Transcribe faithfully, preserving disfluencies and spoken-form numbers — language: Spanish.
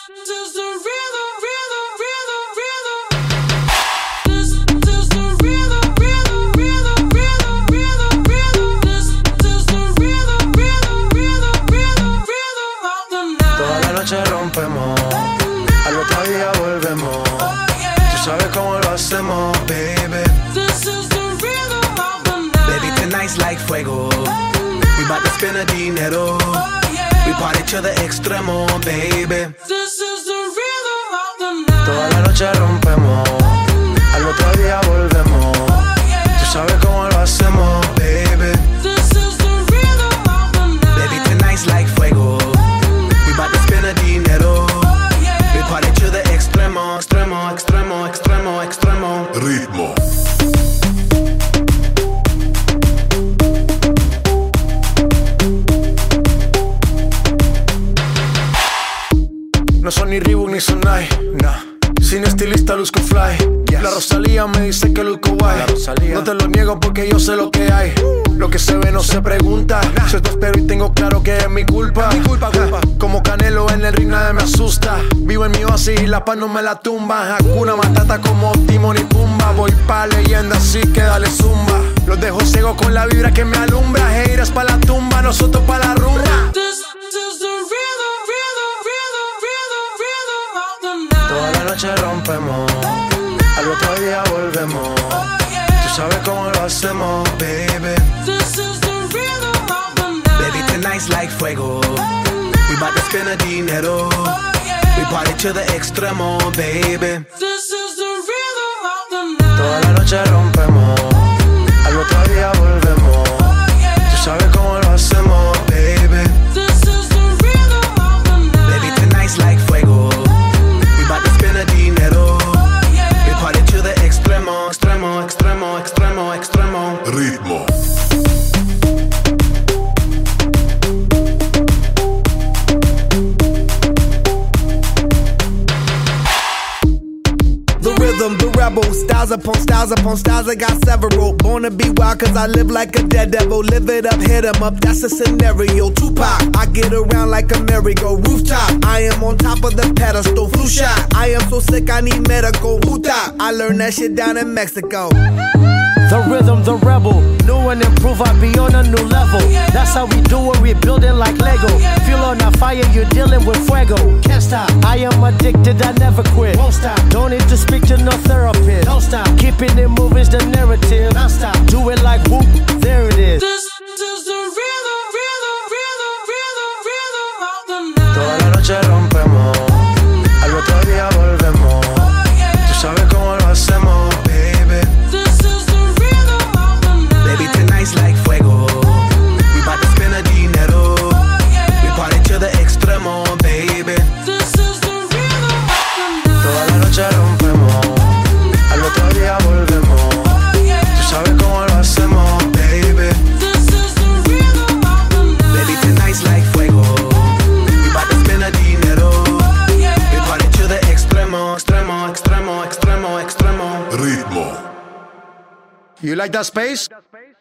is the rhythm, rhythm, rhythm, rhythm. This is the rhythm, rhythm, rhythm, rhythm, rhythm, rhythm. This is the rhythm, rhythm, rhythm, rhythm, rhythm of the night. Toda la noche rompemos, al otro día volvemos. Tú sabes cómo lo hacemos, baby. This is the rhythm of the night. Baby, tonight's like fuego. We bout to spend the dinero. We party to the extremo, baby. This is the rhythm of the night. Toda la noche rompemos, al otro día volvemos. Tú sabes cómo lo hacemos, baby. This is the rhythm of the night. Baby, tonight's like fuego. We bout to spend the dinero. We party to the extremo, extremo, extremo, extremo, extremo. Ritmo. No son ni Reebok ni Sonai, nah. Sin estilista luzco fly, yes. La Rosalía me dice que luzco guay. No te lo niego porque yo sé lo que hay. Lo que se ve no se pregunta, nah. Yo te espero y tengo claro que es mi culpa, es mi culpa, culpa. Como Canelo en el ring nadie me asusta. Vivo en mi oasis y la paz no me la tumba. Hakuna Matata como Timon y Pumba. Voy pa' leyenda así que dale zumba. Los dejo ciego con la vibra que me alumbra. Haters pa' la tumba, nosotros pa' la rumba. This is the rhythm, rhythm, rhythm, rhythm, rhythm of the night. Toda la noche rompemos, al otro día volvemos. Tú sabes cómo lo hacemos, baby. This is the rhythm of the night. Baby, tonight's like fuego. We bout to spend the dinero. We party to the extremo, baby. This is the rhythm of the night. Toda la noche rompemos, al otro día volvemos. Tú sabes cómo lo hacemos, baby. This is the rhythm of the night. Baby, tonight's like fuego. We bout to spend the dinero. We party to the extremo, extremo, extremo, extremo, extremo. Ritmo. Rhythm, the rebel, styles upon styles upon styles, I got several. Born to be wild cause I live like a dead devil. Live it up, hit 'em up, that's a scenario. Tupac, I get around like a merry-go rooftop. I am on top of the pedestal, flu shot. I am so sick I need medical. Huta, I learned that shit down in Mexico. The rhythm, the rebel, new and improve, I be on a new level. That's how we do it, we build it like Lego. Feel on a fire, you're dealing with fuego. Can't stop, I am addicted, I never quit. Won't stop, don't need to speak to no therapist. Don't stop, keeping it moving's the narrative. Don't stop, do it like whoop, there it is. This is the rhythm, rhythm, rhythm, rhythm, rhythm of the night. Toda la noche rompemos, al otro día volvemos. Tú sabes cómo lo hacemos, baby. This is the rhythm of the night. Baby, tonight's like fuego. We bout to spend the dinero. We party to the extremo, baby. This is the rhythm of the night. Toda la noche rompemos, al otro día volvemos. Tú sabes cómo lo hacemos, baby. This is the rhythm of the night. Baby, tonight's like fuego. We bout to spend the dinero. We party to the extremo, extremo, extremo, extremo, extremo. Ritmo. You like that space?